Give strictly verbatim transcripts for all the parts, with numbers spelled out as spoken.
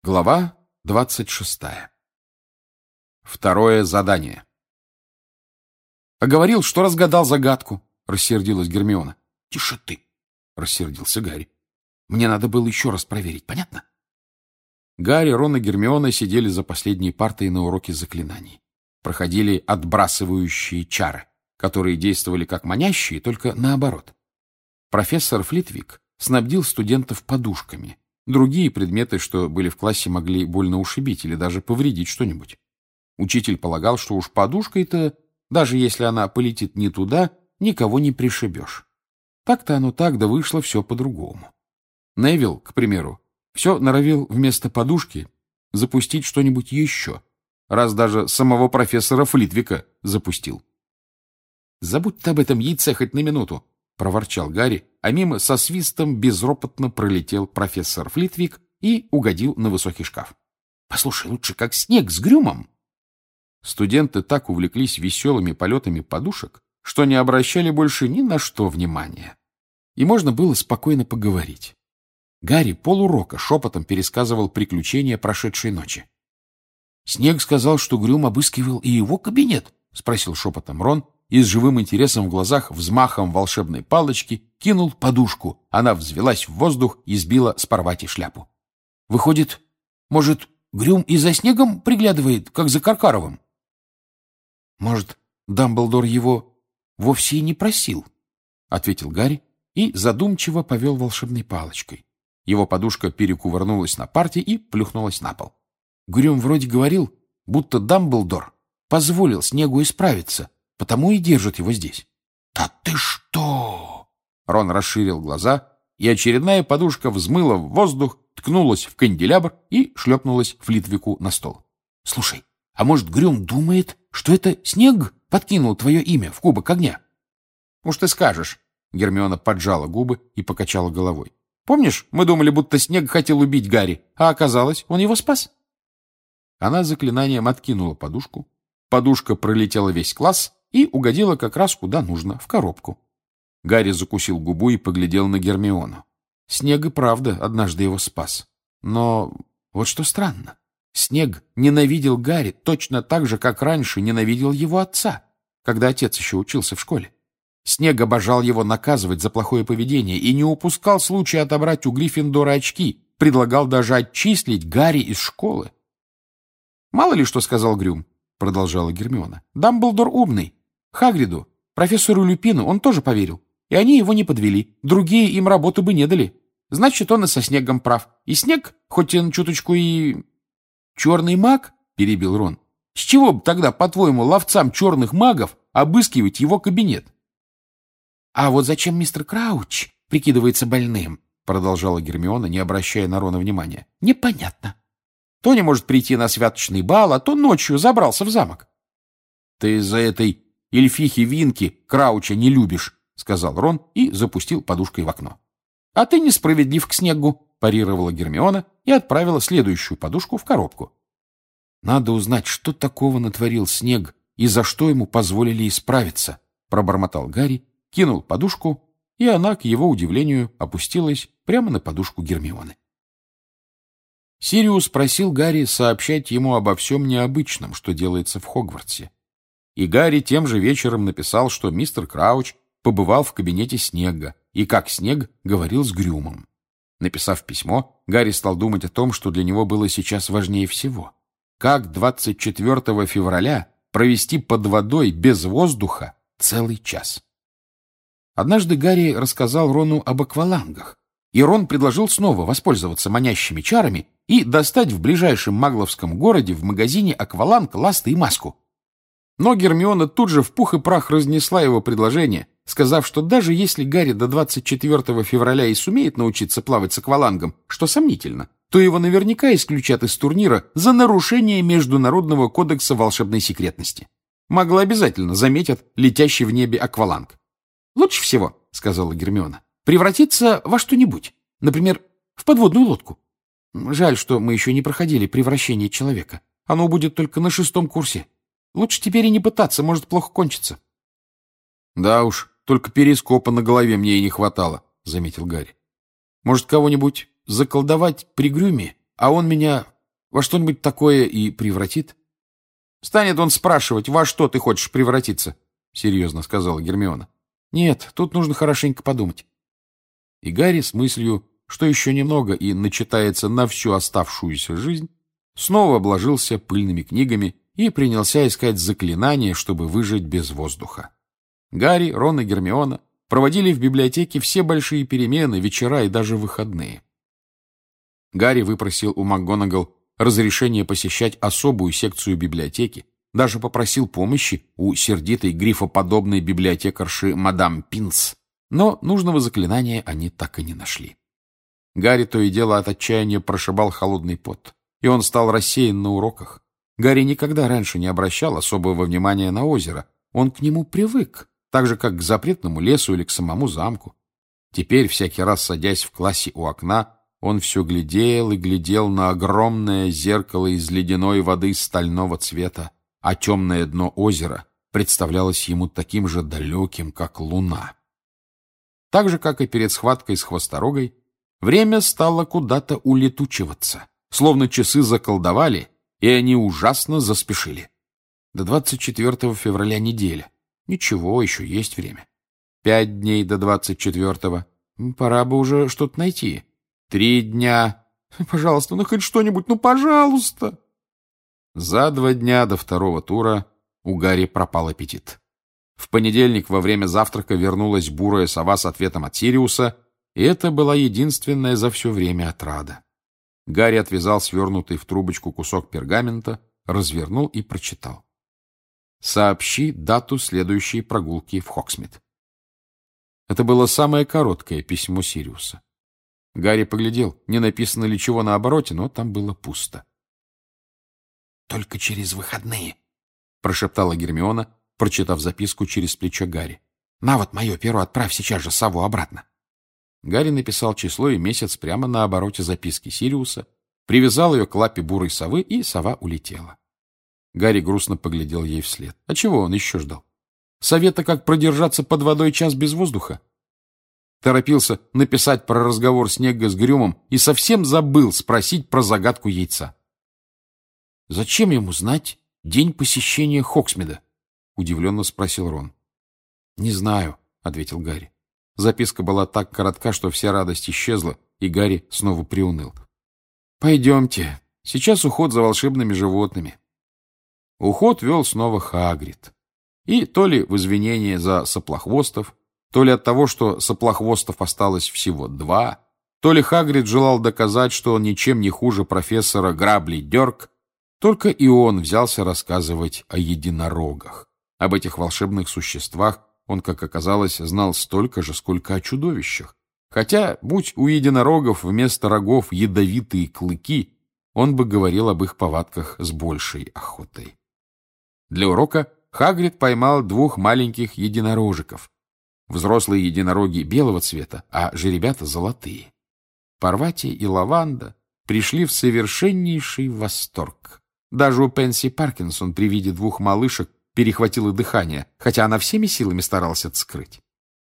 Глава двадцать шестая. Второе задание. «А говорил, что разгадал загадку», — рассердилась Гермиона. «Тише ты», — рассердился Гарри. «Мне надо было еще раз проверить, понятно?» Гарри, Рон и Гермиона сидели за последней партой на уроке заклинаний. Проходили отбрасывающие чары, которые действовали как манящие, только наоборот. Профессор Флитвик снабдил студентов подушками. Другие предметы, что были в классе, могли больно ушибить или даже повредить что-нибудь. Учитель полагал, что уж подушкой-то, даже если она полетит не туда, никого не пришибешь. Так-то оно так, да вышло все по-другому. Невилл, к примеру, все норовил вместо подушки запустить что-нибудь еще, раз даже самого профессора Флитвика запустил. «Забудь ты об этом яйце хоть на минуту», — проворчал Гарри, а мимо со свистом безропотно пролетел профессор Флитвик и угодил на высокий шкаф. «Послушай, лучше как снег с Грюмом». Студенты так увлеклись веселыми полетами подушек, что не обращали больше ни на что внимания. И можно было спокойно поговорить. Гарри полурока шепотом пересказывал приключения прошедшей ночи. «Снег сказал, что Грюм обыскивал и его кабинет?» — спросил шепотом Рон, и с живым интересом в глазах взмахом волшебной палочки кинул подушку. Она взвелась в воздух и сбила с Парвати шляпу. «Выходит, может, Грюм и за снегом приглядывает, как за Каркаровым?» «Может, Дамблдор его вовсе и не просил?» — ответил Гарри и задумчиво повел волшебной палочкой. Его подушка перекувырнулась на парте и плюхнулась на пол. Грюм вроде говорил, будто Дамблдор позволил Снегу исправиться, потому и держит его здесь. «Да ты что!» Рон расширил глаза, и очередная подушка взмыла в воздух, ткнулась в канделябр и шлепнулась Флитвику на стол. «Слушай, а может, Грюм думает, что это Снег подкинул твое имя в кубок огня?» «Уж ты скажешь!» Гермиона поджала губы и покачала головой. «Помнишь, мы думали, будто Снег хотел убить Гарри, а оказалось, он его спас?» Она заклинанием откинула подушку. Подушка пролетела весь класс и угодила как раз куда нужно, в коробку. Гарри закусил губу и поглядел на Гермиону. Снег и правда однажды его спас. Но вот что странно. Снег ненавидел Гарри точно так же, как раньше ненавидел его отца, когда отец еще учился в школе. Снег обожал его наказывать за плохое поведение и не упускал случая отобрать у Гриффиндора очки, предлагал даже отчислить Гарри из школы. «Мало ли что сказал Грюм», — продолжала Гермиона. «Дамблдор умный. Хагриду, профессору Люпину он тоже поверил. И они его не подвели. Другие им работу бы не дали. Значит, он и со Снегом прав. И Снег, хоть он чуточку и... черный маг, — перебил Рон. С чего бы тогда, по-твоему, ловцам черных магов обыскивать его кабинет?» «А вот зачем мистер Крауч прикидывается больным?» — продолжала Гермиона, не обращая на Рона внимания. «Непонятно. То не может прийти на святочный бал, а то ночью забрался в замок». «Ты из-за этой эльфихи Винки Крауча не любишь», — сказал Рон и запустил подушкой в окно. «А ты несправедлив к Снегу», — парировала Гермиона и отправила следующую подушку в коробку. «Надо узнать, что такого натворил Снег и за что ему позволили исправиться», — пробормотал Гарри, кинул подушку, и она, к его удивлению, опустилась прямо на подушку Гермионы. Сириус просил Гарри сообщать ему обо всем необычном, что делается в Хогвартсе. И Гарри тем же вечером написал, что мистер Крауч побывал в кабинете Снега, и как Снег говорил с Грюмом. Написав письмо, Гарри стал думать о том, что для него было сейчас важнее всего. Как двадцать четвёртого февраля провести под водой без воздуха целый час? Однажды Гарри рассказал Рону об аквалангах, и Рон предложил снова воспользоваться манящими чарами и достать в ближайшем магловском городе в магазине акваланг, ласты и маску. Но Гермиона тут же в пух и прах разнесла его предложение, сказав, что даже если Гарри до двадцать четвёртого февраля и сумеет научиться плавать с аквалангом, что сомнительно, то его наверняка исключат из турнира за нарушение Международного кодекса волшебной секретности. Магла обязательно заметят летящий в небе акваланг. «Лучше всего, — сказала Гермиона, — превратиться во что-нибудь, например, в подводную лодку. Жаль, что мы еще не проходили превращение человека. Оно будет только на шестом курсе. Лучше теперь и не пытаться, может плохо кончиться». «Да уж, только перископа на голове мне и не хватало», — заметил Гарри. «Может, кого-нибудь заколдовать при Грюме, а он меня во что-нибудь такое и превратит? Станет он спрашивать, во что ты хочешь превратиться? Серьезно сказала Гермиона. Нет, тут нужно хорошенько подумать. И Гарри с мыслью, что еще немного и начитается на всю оставшуюся жизнь, снова обложился пыльными книгами и принялся искать заклинания, чтобы выжить без воздуха. Гарри, Рон и Гермиона проводили в библиотеке все большие перемены, вечера и даже выходные. Гарри выпросил у МакГонагал разрешение посещать особую секцию библиотеки, даже попросил помощи у сердитой грифоподобной библиотекарши мадам Пинс, но нужного заклинания они так и не нашли. Гарри то и дело от отчаяния прошибал холодный пот, и он стал рассеян на уроках. Гарри никогда раньше не обращал особого внимания на озеро, он к нему привык, так же, как к запретному лесу или к самому замку. Теперь, всякий раз садясь в классе у окна, он все глядел и глядел на огромное зеркало из ледяной воды стального цвета, а темное дно озера представлялось ему таким же далеким, как луна. Так же, как и перед схваткой с хвосторогой, время стало куда-то улетучиваться, словно часы заколдовали, и они ужасно заспешили. До двадцать четвёртого февраля неделя. Ничего, еще есть время. Пять дней до двадцать четвёртого. Пора бы уже что-то найти. Три дня. Пожалуйста, ну хоть что-нибудь, ну пожалуйста. За два дня до второго тура у Гарри пропал аппетит. В понедельник во время завтрака вернулась бурая сова с ответом от Сириуса, и это была единственная за все время отрада. Гарри отвязал свернутый в трубочку кусок пергамента, развернул и прочитал. «Сообщи дату следующей прогулки в Хоксмит». Это было самое короткое письмо Сириуса. Гарри поглядел, не написано ли чего на обороте, но там было пусто. «Только через выходные», — прошептала Гермиона, прочитав записку через плечо Гарри. «На вот мое перо, отправь сейчас же сову обратно». Гарри написал число и месяц прямо на обороте записки Сириуса, привязал ее к лапе бурой совы, и сова улетела. Гарри грустно поглядел ей вслед. А чего он еще ждал? Совета, как продержаться под водой час без воздуха? Торопился написать про разговор Снегга с Грюмом и совсем забыл спросить про загадку яйца. «Зачем ему знать день посещения Хоксмида?» — удивленно спросил Рон. «Не знаю», — ответил Гарри. Записка была так коротка, что вся радость исчезла, и Гарри снова приуныл. «Пойдемте. Сейчас уход за волшебными животными». Уход вел снова Хагрид. И то ли в извинение за соплохвостов, то ли от того, что соплохвостов осталось всего два, то ли Хагрид желал доказать, что он ничем не хуже профессора Грабли-Дёрк, только и он взялся рассказывать о единорогах. Об этих волшебных существах он, как оказалось, знал столько же, сколько о чудовищах. Хотя, будь у единорогов вместо рогов ядовитые клыки, он бы говорил об их повадках с большей охотой. Для урока Хагрид поймал двух маленьких единорожиков. Взрослые единороги белого цвета, а жеребята золотые. Парвати и Лаванда пришли в совершеннейший восторг. Даже у Пенси Паркинсон при виде двух малышек перехватило дыхание, хотя она всеми силами старалась это скрыть.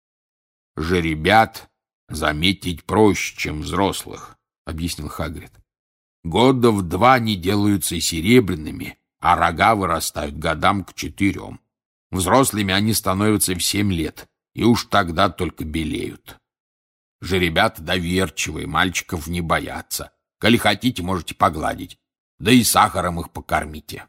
«Жеребят заметить проще, чем взрослых», — объяснил Хагрид. «Года в два не делаются серебряными, а рога вырастают годам к четырем. Взрослыми они становятся в семь лет, и уж тогда только белеют. Жеребята доверчивые, мальчиков не боятся. Коли хотите, можете погладить, да и сахаром их покормите».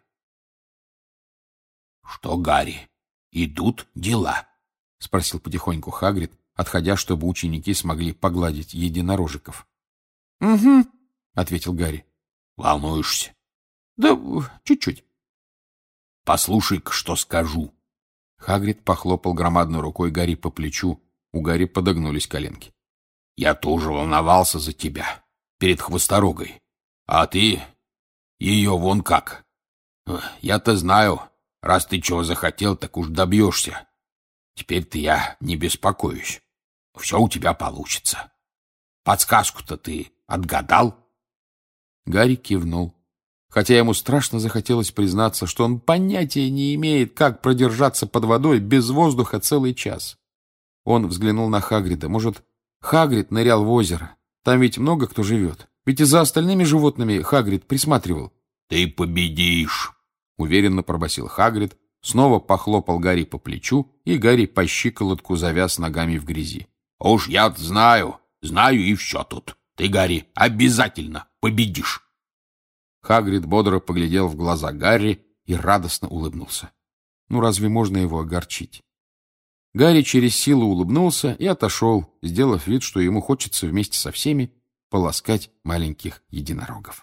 «Что, Гарри, идут дела?» — спросил потихоньку Хагрид, отходя, чтобы ученики смогли погладить единорожиков. — Угу, — ответил Гарри. — Волнуешься? — Да чуть-чуть. — Послушай-ка, что скажу. Хагрид похлопал громадной рукой Гарри по плечу. У Гарри подогнулись коленки. — Я тоже волновался за тебя перед хвосторогой. А ты ее вон как. Я-то знаю, раз ты чего захотел, так уж добьешься. Теперь-то я не беспокоюсь. Все у тебя получится. Подсказку-то ты отгадал?» Гарри кивнул, хотя ему страшно захотелось признаться, что он понятия не имеет, как продержаться под водой без воздуха целый час. Он взглянул на Хагрида. Может, Хагрид нырял в озеро? Там ведь много кто живет. Ведь и за остальными животными Хагрид присматривал. Ты победишь, уверенно пробасил Хагрид, снова похлопал Гарри по плечу, и Гарри по щиколотку завяз ногами в грязи. Уж я знаю, знаю и все тут. Ты, Гарри, обязательно победишь. Хагрид бодро поглядел в глаза Гарри и радостно улыбнулся. Ну, разве можно его огорчить? Гарри через силу улыбнулся и отошел, сделав вид, что ему хочется вместе со всеми поласкать маленьких единорогов.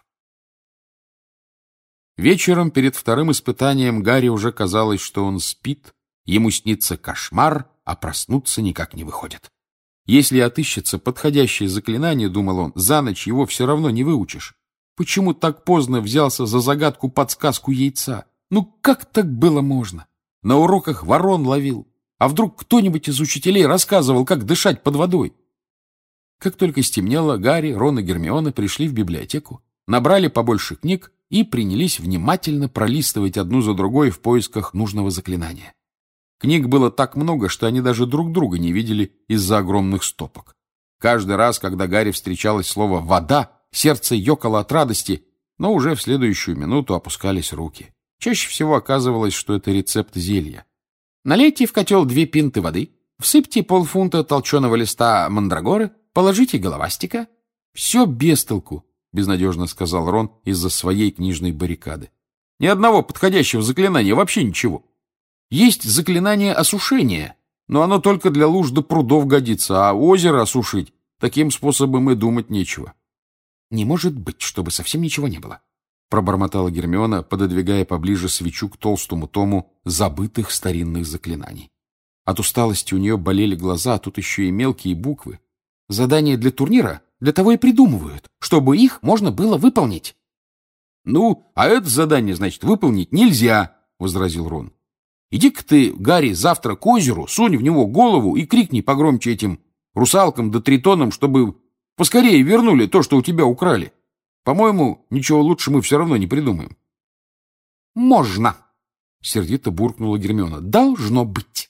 Вечером перед вторым испытанием Гарри уже казалось, что он спит, ему снится кошмар, а проснуться никак не выходит. Если отыщется подходящее заклинание, думал он, за ночь его все равно не выучишь. Почему так поздно взялся за загадку-подсказку яйца? Ну как так было можно? На уроках ворон ловил. А вдруг кто-нибудь из учителей рассказывал, как дышать под водой? Как только стемнело, Гарри, Рон и Гермиона пришли в библиотеку, набрали побольше книг и принялись внимательно пролистывать одну за другой в поисках нужного заклинания. Книг было так много, что они даже друг друга не видели из-за огромных стопок. Каждый раз, когда Гарри встречалось слово «вода», сердце ёкало от радости, но уже в следующую минуту опускались руки. Чаще всего оказывалось, что это рецепт зелья. Налейте в котел две пинты воды, всыпьте полфунта толченого листа мандрагоры, положите головастика. Все без толку, безнадежно сказал Рон из-за своей книжной баррикады. Ни одного подходящего заклинания, вообще ничего. Есть заклинание осушения, но оно только для луж до прудов годится, а озеро осушить таким способом и думать нечего. Не может быть, чтобы совсем ничего не было, пробормотала Гермиона, пододвигая поближе свечу к толстому тому забытых старинных заклинаний. От усталости у нее болели глаза, а тут еще и мелкие буквы. Задания для турнира для того и придумывают, чтобы их можно было выполнить. — Ну, а это задание, значит, выполнить нельзя, — возразил Рон. — Иди-ка ты, Гарри, завтра к озеру, сунь в него голову и крикни погромче этим русалкам да тритонам, чтобы поскорее вернули то, что у тебя украли. По-моему, ничего лучше мы все равно не придумаем. — Можно, — сердито буркнула Гермиона. — Должно быть.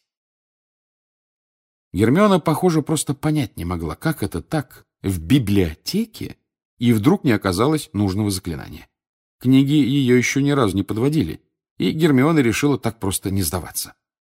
Гермиона, похоже, просто понять не могла, как это так в библиотеке, и вдруг не оказалось нужного заклинания. Книги ее еще ни разу не подводили, и Гермиона решила так просто не сдаваться.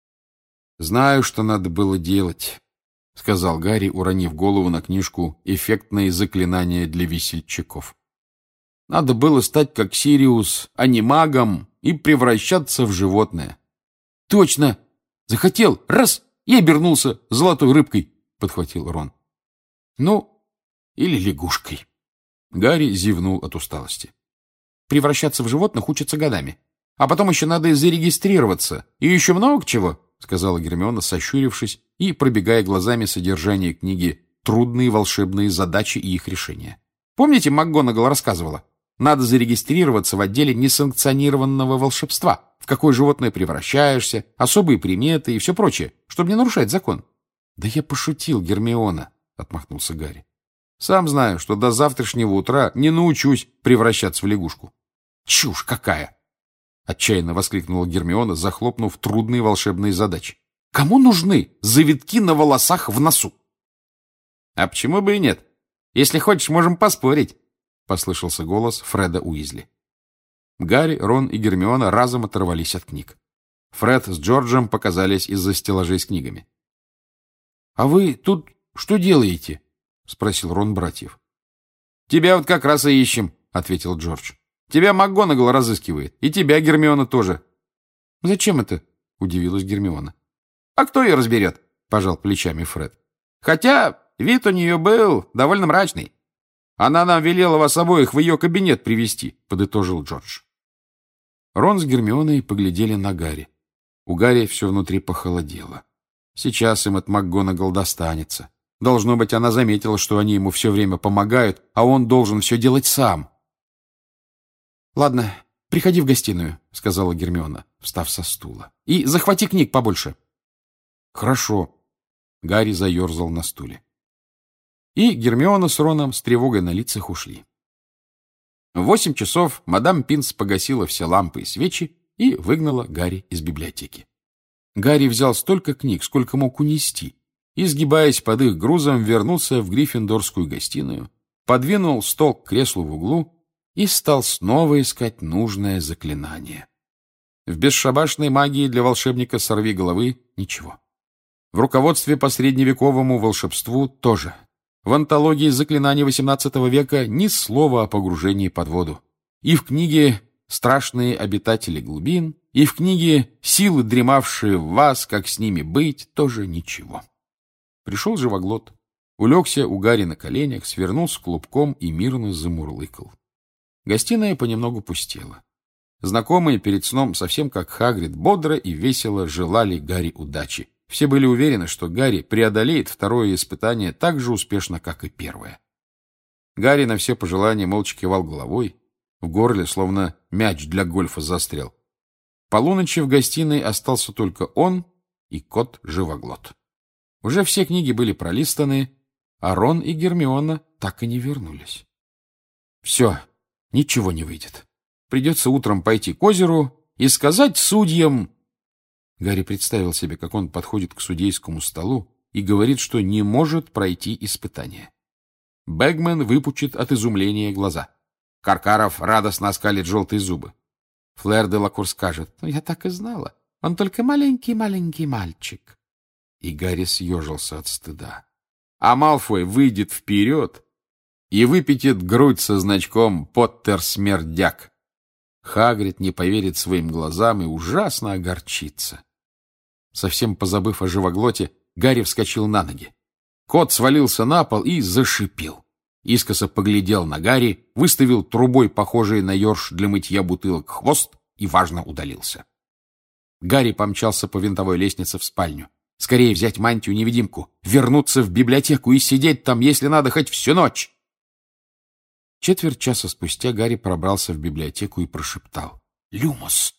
— Знаю, что надо было делать, — сказал Гарри, уронив голову на книжку «Эффектные заклинания для весельчаков». Надо было стать как Сириус, анимагом и превращаться в животное. — Точно! Захотел, раз, и обернулся золотой рыбкой, — подхватил Рон. — Ну, или лягушкой. Гарри зевнул от усталости. Превращаться в животных учатся годами. А потом еще надо зарегистрироваться. И еще много чего, — сказала Гермиона, сощурившись и пробегая глазами содержание книги «Трудные волшебные задачи и их решения». Помните, МакГонагал рассказывала? Надо зарегистрироваться в отделе несанкционированного волшебства, в какое животное превращаешься, особые приметы и все прочее, чтобы не нарушать закон. — Да я пошутил, Гермиона, — отмахнулся Гарри. — Сам знаю, что до завтрашнего утра не научусь превращаться в лягушку. — Чушь какая! — отчаянно воскликнула Гермиона, захлопнув трудные волшебные задачи. — Кому нужны завитки на волосах в носу? — А почему бы и нет? Если хочешь, можем поспорить, — послышался голос Фреда Уизли. Гарри, Рон и Гермиона разом оторвались от книг. Фред с Джорджем показались из-за стеллажей с книгами. — А вы тут что делаете? — спросил Рон братьев. — Тебя вот как раз и ищем, — ответил Джордж. — Тебя МакГонагал разыскивает, и тебя, Гермиона, тоже. — Зачем это? — удивилась Гермиона. — А кто ее разберет? — пожал плечами Фред. — Хотя вид у нее был довольно мрачный. Она нам велела вас обоих в ее кабинет привести, — подытожил Джордж. Рон с Гермионой поглядели на Гарри. У Гарри все внутри похолодело. Сейчас им от МакГонагал достанется. Должно быть, она заметила, что они ему все время помогают, а он должен все делать сам. — Ладно, приходи в гостиную, — сказала Гермиона, встав со стула. — И захвати книг побольше. — Хорошо. Гарри заерзал на стуле. И Гермиона с Роном с тревогой на лицах ушли. В восемь часов мадам Пинс погасила все лампы и свечи и выгнала Гарри из библиотеки. Гарри взял столько книг, сколько мог унести, и, сгибаясь под их грузом, вернулся в гриффиндорскую гостиную, подвинул стол к креслу в углу и стал снова искать нужное заклинание. В бесшабашной магии для волшебника сорвиголовы ничего. В руководстве по средневековому волшебству тоже. В антологии заклинаний восемнадцатого века ни слова о погружении под воду. И в книге «Страшные обитатели глубин», и в книге «Силы, дремавшие в вас, как с ними быть» тоже ничего. Пришел живоглот, улегся у Гарри на коленях, свернулся клубком и мирно замурлыкал. Гостиная понемногу пустела. Знакомые перед сном, совсем как Хагрид, бодро и весело желали Гарри удачи. Все были уверены, что Гарри преодолеет второе испытание так же успешно, как и первое. Гарри на все пожелания молча кивал головой, в горле словно мяч для гольфа застрял. К полуночи в гостиной остался только он и кот-живоглот. Уже все книги были пролистаны, а Рон и Гермиона так и не вернулись. Все, ничего не выйдет. Придется утром пойти к озеру и сказать судьям... Гарри представил себе, как он подходит к судейскому столу и говорит, что не может пройти испытание. Бэгмен выпучит от изумления глаза. Каркаров радостно оскалит желтые зубы. Флэр де Лакур скажет: «Ну, я так и знала. Он только маленький-маленький мальчик». И Гарри съежился от стыда. А Малфой выйдет вперед и выпятит грудь со значком «Поттер-смердяк». Хагрид не поверит своим глазам и ужасно огорчится. Совсем позабыв о живоглоте, Гарри вскочил на ноги. Кот свалился на пол и зашипел. Искоса поглядел на Гарри, выставил трубой, похожий на ёрш для мытья бутылок, хвост и важно удалился. Гарри помчался по винтовой лестнице в спальню. Скорее взять мантию-невидимку, вернуться в библиотеку и сидеть там, если надо, хоть всю ночь. Четверть часа спустя Гарри пробрался в библиотеку и прошептал: «Люмос!».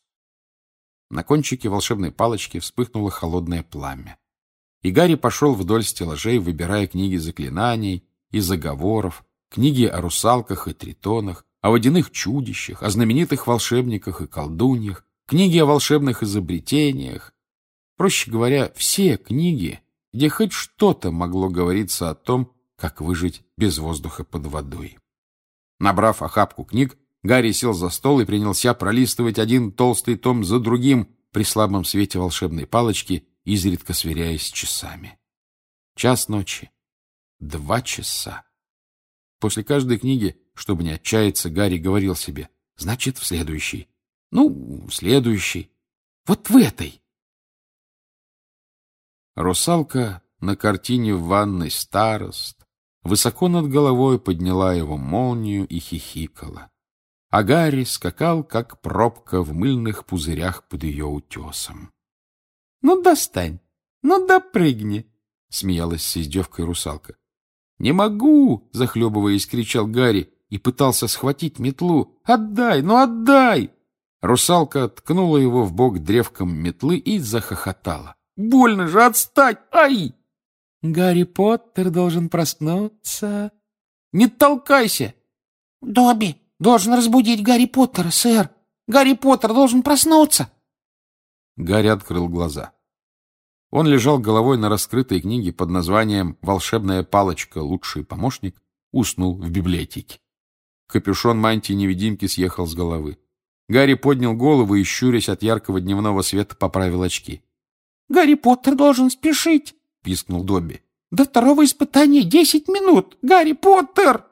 На кончике волшебной палочки вспыхнуло холодное пламя. И Гарри пошел вдоль стеллажей, выбирая книги заклинаний и заговоров, книги о русалках и тритонах, о водяных чудищах, о знаменитых волшебниках и колдуньях, книги о волшебных изобретениях. Проще говоря, все книги, где хоть что-то могло говориться о том, как выжить без воздуха под водой. Набрав охапку книг, Гарри сел за стол и принялся пролистывать один толстый том за другим при слабом свете волшебной палочки, изредка сверяясь с часами. Час ночи. Два часа. После каждой книги, чтобы не отчаяться, Гарри говорил себе: значит, в следующей. Ну, в следующей. Вот в этой. Русалка на картине в ванной старост высоко над головой подняла его молнию и хихикала. А Гарри скакал, как пробка в мыльных пузырях под ее утесом. — Ну, достань, ну, допрыгни, — смеялась с издевкой русалка. — Не могу, — захлебываясь, кричал Гарри и пытался схватить метлу. — Отдай, ну, отдай! Русалка ткнула его в бок древком метлы и захохотала. — Больно же, отстать! Ай! — Гарри Поттер должен проснуться. — Не толкайся! — Добби должен разбудить Гарри Поттера, сэр. Гарри Поттер должен проснуться. Гарри открыл глаза. Он лежал головой на раскрытой книге под названием «Волшебная палочка. Лучший помощник», уснул в библиотеке. Капюшон мантии-невидимки съехал с головы. Гарри поднял голову и, щурясь от яркого дневного света, поправил очки. — Гарри Поттер должен спешить, — пискнул Добби. — До второго испытания десять минут! Гарри Поттер!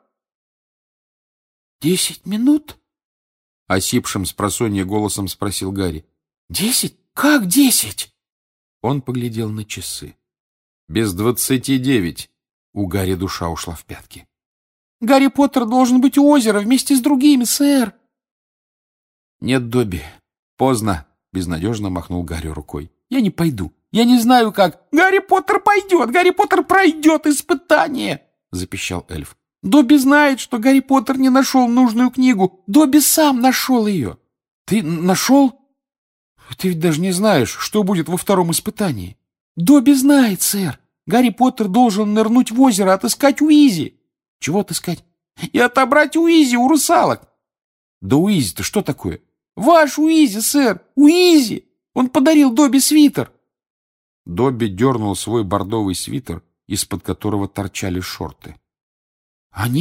— Десять минут? — осипшим спросонья голосом спросил Гарри. — Десять? Как десять? Он поглядел на часы. Без двадцати девять. У Гарри душа ушла в пятки. — Гарри Поттер должен быть у озера вместе с другими, сэр. — Нет, Добби, поздно, — безнадежно махнул Гарри рукой. — Я не пойду. Я не знаю, как... — Гарри Поттер пойдет! Гарри Поттер пройдет испытание! — запищал эльф. — Добби знает, что Гарри Поттер не нашел нужную книгу. Добби сам нашел ее. — Ты нашел? Ты ведь даже не знаешь, что будет во втором испытании. — Добби знает, сэр. Гарри Поттер должен нырнуть в озеро, отыскать Уизи. — Чего отыскать? — И отобрать Уизи у русалок. — Да Уизи-то что такое? — Ваш Уизи, сэр, Уизи! Он подарил Добби свитер. Добби дернул свой бордовый свитер, из-под которого торчали шорты. — Они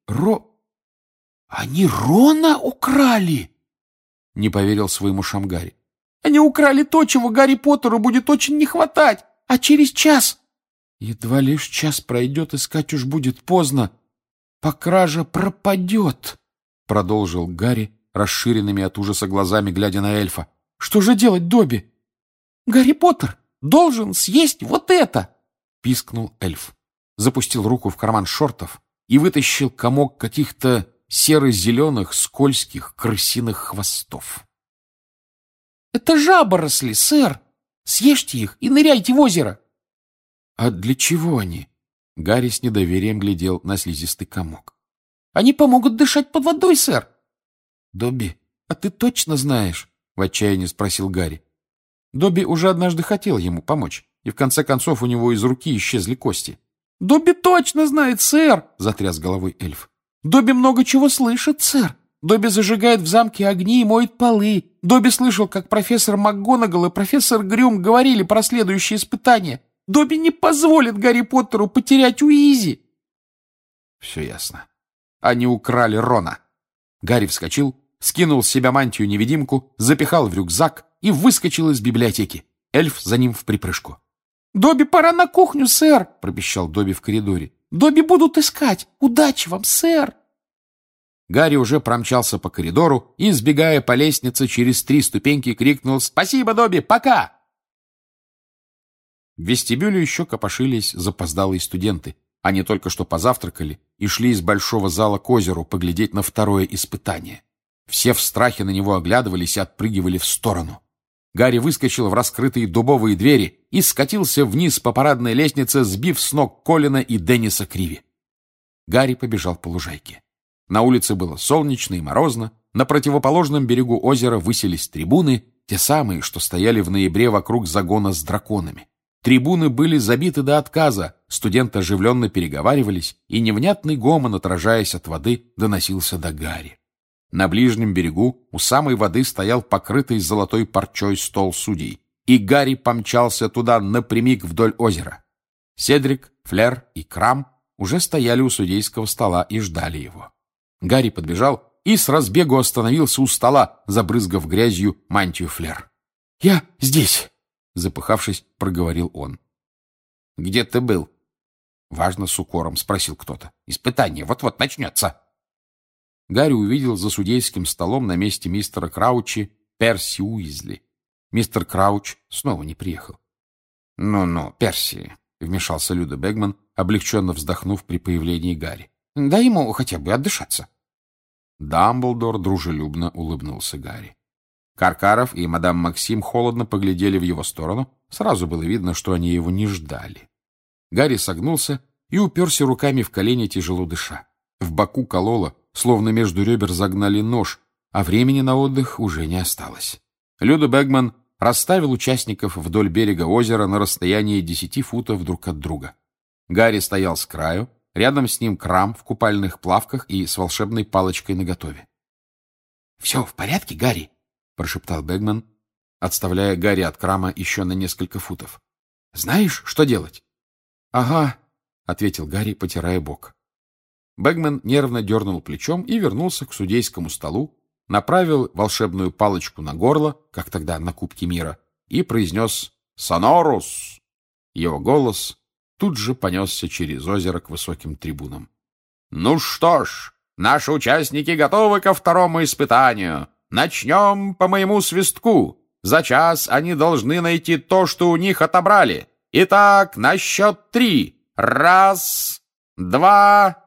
Ро... Они Рона украли? Не поверил своим ушам Гарри. Они украли то, чего Гарри Поттеру будет очень не хватать, а через час... Едва лишь час пройдет, искать уж будет поздно. По краже пропадет, продолжил Гарри, расширенными от ужаса глазами, глядя на эльфа. Что же делать, Добби? Гарри Поттер должен съесть вот это, пискнул эльф. Запустил руку в карман шортов и вытащил комок каких-то серо-зеленых скользких крысиных хвостов. Это жаборосли, сэр. Съешьте их и ныряйте в озеро. А для чего они? Гарри с недоверием глядел на слизистый комок. Они помогут дышать под водой, сэр. Добби, а ты точно знаешь? В отчаянии спросил Гарри. Добби уже однажды хотел ему помочь, и в конце концов у него из руки исчезли кости. Добби точно знает, сэр, затряс головой эльф. Добби много чего слышит, сэр. Добби зажигает в замке огни и моет полы. Добби слышал, как профессор МакГонагал и профессор Грюм говорили про следующее испытание. Добби не позволит Гарри Поттеру потерять Уизи. Все ясно. Они украли Рона. Гарри вскочил, скинул с себя мантию-невидимку, запихал в рюкзак и выскочил из библиотеки. Эльф за ним вприпрыжку. «Добби, пора на кухню, сэр!» — пропищал Добби в коридоре. «Добби будут искать! Удачи вам, сэр!» Гарри уже промчался по коридору и, сбегая по лестнице через три ступеньки, крикнул «Спасибо, Добби! Пока!» В вестибюле еще копошились запоздалые студенты. Они только что позавтракали и шли из большого зала к озеру поглядеть на второе испытание. Все в страхе на него оглядывались и отпрыгивали в сторону. Гарри выскочил в раскрытые дубовые двери и скатился вниз по парадной лестнице, сбив с ног Колина и Денниса Криви. Гарри побежал по лужайке. На улице было солнечно и морозно. На противоположном берегу озера высились трибуны, те самые, что стояли в ноябре вокруг загона с драконами. Трибуны были забиты до отказа, студенты оживленно переговаривались, и невнятный гомон, отражаясь от воды, доносился до Гарри. На ближнем берегу у самой воды стоял покрытый золотой парчой стол судей, и Гарри помчался туда напрямик вдоль озера. Седрик, Флер и Крам уже стояли у судейского стола и ждали его. Гарри подбежал и с разбегу остановился у стола, забрызгав грязью мантию Флер. «Я здесь!» — запыхавшись, проговорил он. «Где ты был?» — важно с укором спросил кто-то. «Испытание вот-вот начнется». Гарри увидел за судейским столом на месте мистера Краучи Перси Уизли. Мистер Крауч снова не приехал. «Ну-ну, Перси», — вмешался Люда Бэгман, облегченно вздохнув при появлении Гарри. «Дай ему хотя бы отдышаться». Дамблдор дружелюбно улыбнулся Гарри. Каркаров и мадам Максим холодно поглядели в его сторону. Сразу было видно, что они его не ждали. Гарри согнулся и уперся руками в колени, тяжело дыша. В боку кололо, словно между ребер загнали нож, а времени на отдых уже не осталось. Люда Бэгман расставил участников вдоль берега озера на расстоянии десяти футов друг от друга. Гарри стоял с краю, рядом с ним Крам в купальных плавках и с волшебной палочкой наготове. — Все в порядке, Гарри? — прошептал Бэгман, отставляя Гарри от Крама еще на несколько футов. — Знаешь, что делать? — Ага, — ответил Гарри, потирая бок. Бэгман нервно дернул плечом и вернулся к судейскому столу, направил волшебную палочку на горло, как тогда на Кубке мира, и произнес «Сонорус». Его голос тут же понесся через озеро к высоким трибунам. «Ну что ж, наши участники готовы ко второму испытанию. Начнем по моему свистку. За час они должны найти то, что у них отобрали. Итак, на счет три. Раз, два,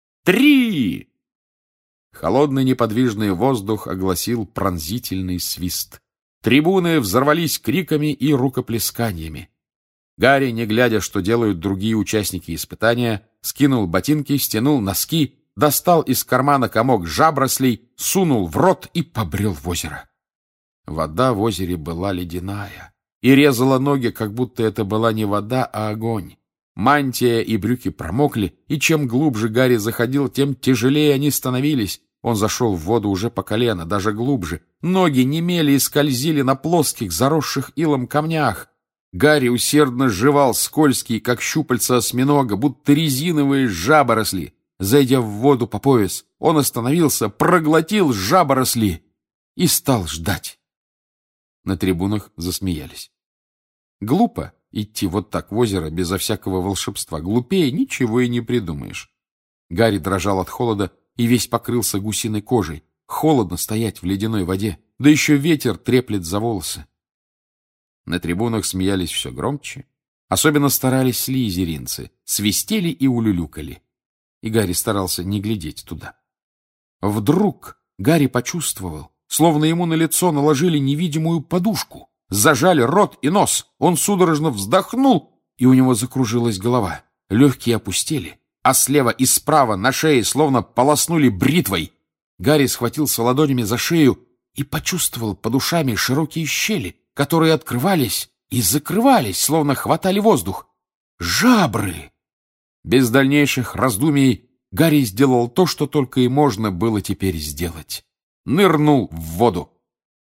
три!» Холодный неподвижный воздух огласил пронзительный свист. Трибуны взорвались криками и рукоплесканиями. Гарри, не глядя, что делают другие участники испытания, скинул ботинки, стянул носки, достал из кармана комок жаброслей, сунул в рот и побрел в озеро. Вода в озере была ледяная и резала ноги, как будто это была не вода, а огонь. Мантия и брюки промокли, и чем глубже Гарри заходил, тем тяжелее они становились. Он зашел в воду уже по колено, даже глубже. Ноги немели и скользили на плоских, заросших илом камнях. Гарри усердно жевал скользкие, как щупальца осьминога, будто резиновые жаборосли. Зайдя в воду по пояс, он остановился, проглотил жаборосли и стал ждать. На трибунах засмеялись. Глупо идти вот так в озеро безо всякого волшебства. Глупее ничего и не придумаешь. Гарри дрожал от холода и весь покрылся гусиной кожей. Холодно стоять в ледяной воде, да еще ветер треплет за волосы. На трибунах смеялись все громче. Особенно старались слизеринцы, свистели и улюлюкали. И Гарри старался не глядеть туда. Вдруг Гарри почувствовал, словно ему на лицо наложили невидимую подушку, зажали рот и нос. Он судорожно вздохнул, и у него закружилась голова. Легкие опустели, а слева и справа на шее словно полоснули бритвой. Гарри схватился ладонями за шею и почувствовал под ушами широкие щели, которые открывались и закрывались, словно хватали воздух. Жабры! Без дальнейших раздумий Гарри сделал то, что только и можно было теперь сделать. Нырнул в воду.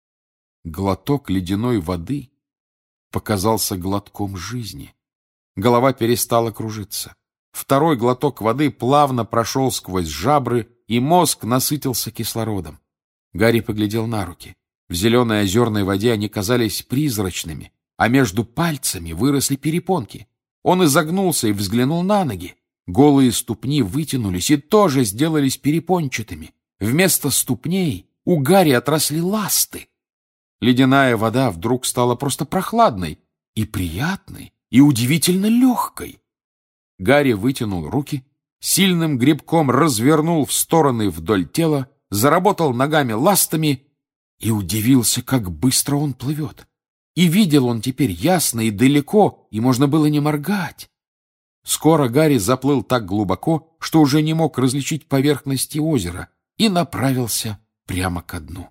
Глоток ледяной воды показался глотком жизни. Голова перестала кружиться. Второй глоток воды плавно прошел сквозь жабры, и мозг насытился кислородом. Гарри поглядел на руки. В зеленой озерной воде они казались призрачными, а между пальцами выросли перепонки. Он изогнулся и взглянул на ноги. Голые ступни вытянулись и тоже сделались перепончатыми. Вместо ступней у Гарри отросли ласты. Ледяная вода вдруг стала просто прохладной и приятной, и удивительно легкой. Гарри вытянул руки, сильным гребком развернул в стороны вдоль тела, заработал ногами ластами и удивился, как быстро он плывет. И видел он теперь ясно и далеко, и можно было не моргать. Скоро Гарри заплыл так глубоко, что уже не мог различить поверхности озера, и направился прямо ко дну.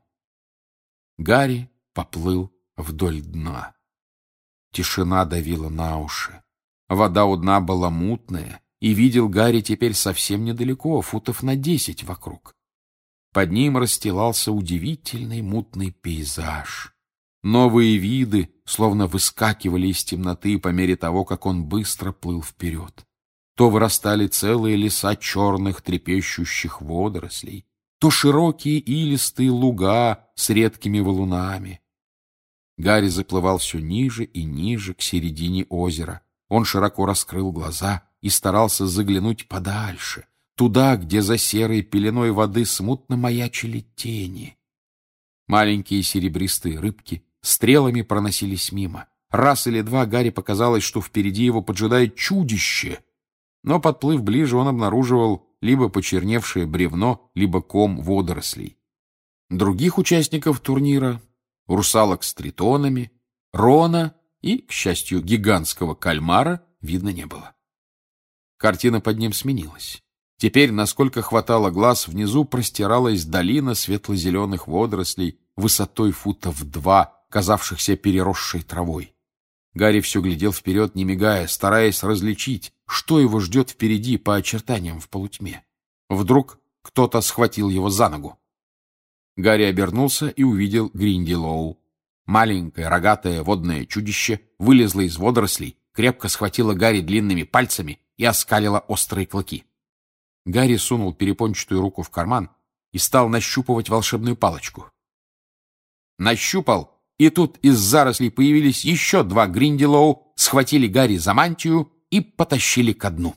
Гарри поплыл вдоль дна. Тишина давила на уши. Вода у дна была мутная, и видел Гарри теперь совсем недалеко, футов на десять вокруг. Под ним расстилался удивительный мутный пейзаж. Новые виды словно выскакивали из темноты по мере того, как он быстро плыл вперед. То вырастали целые леса черных трепещущих водорослей, то широкие илистые луга с редкими валунами. Гарри заплывал все ниже и ниже к середине озера. Он широко раскрыл глаза и старался заглянуть подальше, туда, где за серой пеленой воды смутно маячили тени. Маленькие серебристые рыбки стрелами проносились мимо. Раз или два Гарри показалось, что впереди его поджидает чудище, но, подплыв ближе, он обнаруживал либо почерневшее бревно, либо ком водорослей. Других участников турнира, русалок с тритонами, Рона и, к счастью, гигантского кальмара видно не было. Картина под ним сменилась. Теперь, насколько хватало глаз, внизу простиралась долина светло-зеленых водорослей высотой футов два, казавшихся переросшей травой. Гарри все глядел вперед, не мигая, стараясь различить, что его ждет впереди по очертаниям в полутьме. Вдруг кто-то схватил его за ногу. Гарри обернулся и увидел Гриндилоу. Маленькое рогатое водное чудище вылезло из водорослей, крепко схватило Гарри длинными пальцами и оскалило острые клыки. Гарри сунул перепончатую руку в карман и стал нащупывать волшебную палочку. Нащупал, и тут из зарослей появились еще два Гриндилоу, схватили Гарри за мантию и потащили ко дну.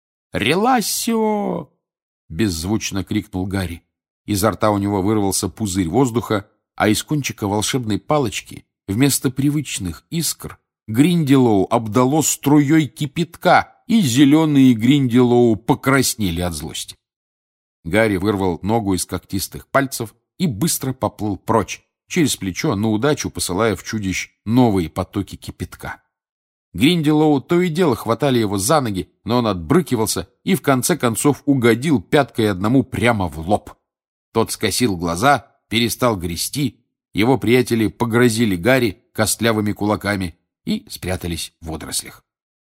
«Релассио!» — беззвучно крикнул Гарри. Изо рта у него вырвался пузырь воздуха, а из кончика волшебной палочки вместо привычных искр Гриндилоу обдало струей кипятка, и зеленые Гриндилоу покраснели от злости. Гарри вырвал ногу из когтистых пальцев и быстро поплыл прочь, через плечо, на удачу посылая в чудищ новые потоки кипятка. Гриндилоу то и дело хватали его за ноги, но он отбрыкивался и в конце концов угодил пяткой одному прямо в лоб. Тот скосил глаза, перестал грести, его приятели погрозили Гарри костлявыми кулаками и спрятались в водорослях.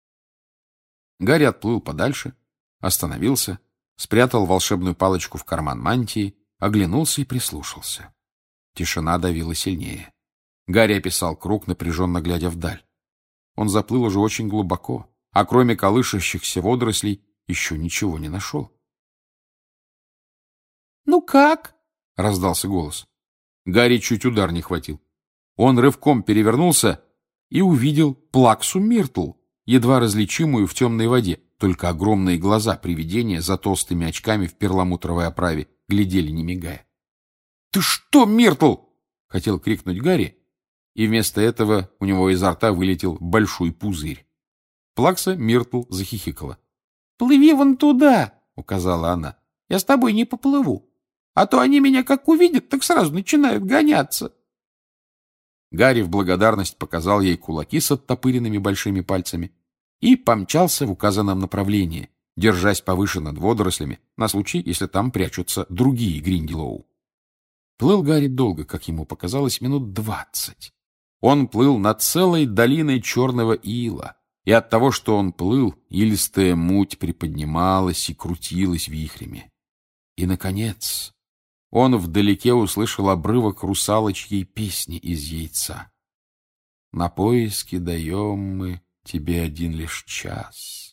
Гарри отплыл подальше, остановился, спрятал волшебную палочку в карман мантии, оглянулся и прислушался. Тишина давила сильнее. Гарри описал круг, напряженно глядя вдаль. Он заплыл уже очень глубоко, а кроме колышащихся водорослей еще ничего не нашел. «Ну как?» — раздался голос. Гарри чуть удар не хватил. Он рывком перевернулся и увидел Плаксу Миртл, едва различимую в темной воде, только огромные глаза привидения за толстыми очками в перламутровой оправе глядели, не мигая. «Ты что, Миртл?» — хотел крикнуть Гарри, и вместо этого у него изо рта вылетел большой пузырь. Плакса Миртл захихикала. «Плыви вон туда!» — указала она. «Я с тобой не поплыву, а то они меня как увидят, так сразу начинают гоняться». Гарри в благодарность показал ей кулаки с оттопыренными большими пальцами и помчался в указанном направлении, держась повыше над водорослями на случай, если там прячутся другие Гринделоу. Плыл Гарри долго, как ему показалось, минут двадцать. Он плыл над целой долиной черного ила, и от того, что он плыл, илистая муть приподнималась и крутилась вихрями. И, наконец, он вдалеке услышал обрывок русалочьей песни из яйца. «На поиски даем мы тебе один лишь час».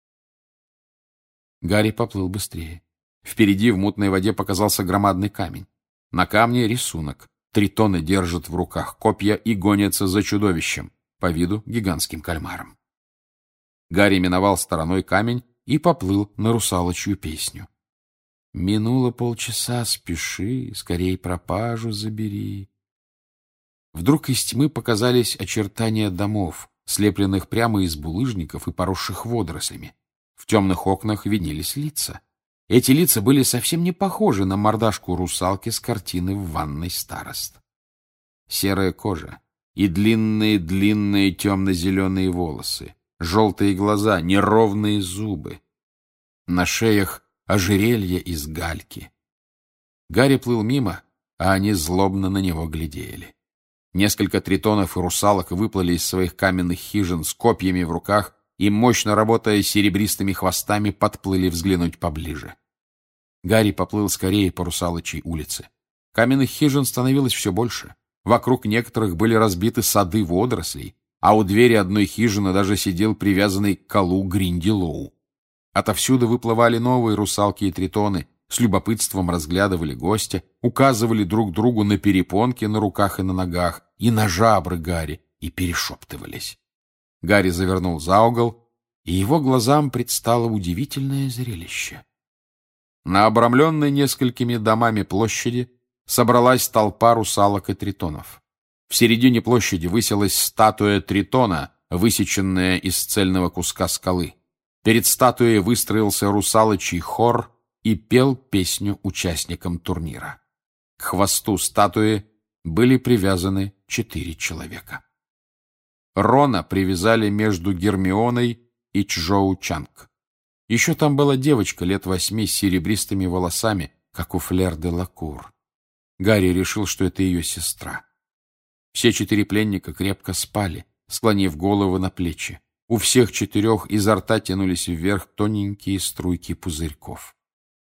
Гарри поплыл быстрее. Впереди в мутной воде показался громадный камень. На камне рисунок. Тритоны держат в руках копья и гонятся за чудовищем, по виду гигантским кальмаром. Гарри миновал стороной камень и поплыл на русалочью песню. «Минуло полчаса, спеши, скорей пропажу забери». Вдруг из тьмы показались очертания домов, слепленных прямо из булыжников и поросших водорослями. В темных окнах виднелись лица. Эти лица были совсем не похожи на мордашку русалки с картины в ванной старост. Серая кожа и длинные-длинные темно-зеленые волосы, желтые глаза, неровные зубы. На шеях ожерелья из гальки. Гарри плыл мимо, а они злобно на него глядели. Несколько тритонов и русалок выплыли из своих каменных хижин с копьями в руках и, мощно работая серебристыми хвостами, подплыли взглянуть поближе. Гарри поплыл скорее по русалочьей улице. Каменных хижин становилось все больше. Вокруг некоторых были разбиты сады водорослей, а у двери одной хижины даже сидел привязанный к колу Гринделоу. Отовсюду выплывали новые русалки и тритоны, с любопытством разглядывали гостя, указывали друг другу на перепонки на руках и на ногах, и на жабры Гарри, и перешептывались. Гарри завернул за угол, и его глазам предстало удивительное зрелище. На обрамленной несколькими домами площади собралась толпа русалок и тритонов. В середине площади высилась статуя тритона, высеченная из цельного куска скалы. Перед статуей выстроился русалочий хор и пел песню участникам турнира. К хвосту статуи были привязаны четыре человека. Рона привязали между Гермионой и Чжоу-Чанг. Еще там была девочка лет восьми с серебристыми волосами, как у Флер де Лакур. Гарри решил, что это ее сестра. Все четыре пленника крепко спали, склонив головы на плечи. У всех четырех изо рта тянулись вверх тоненькие струйки пузырьков.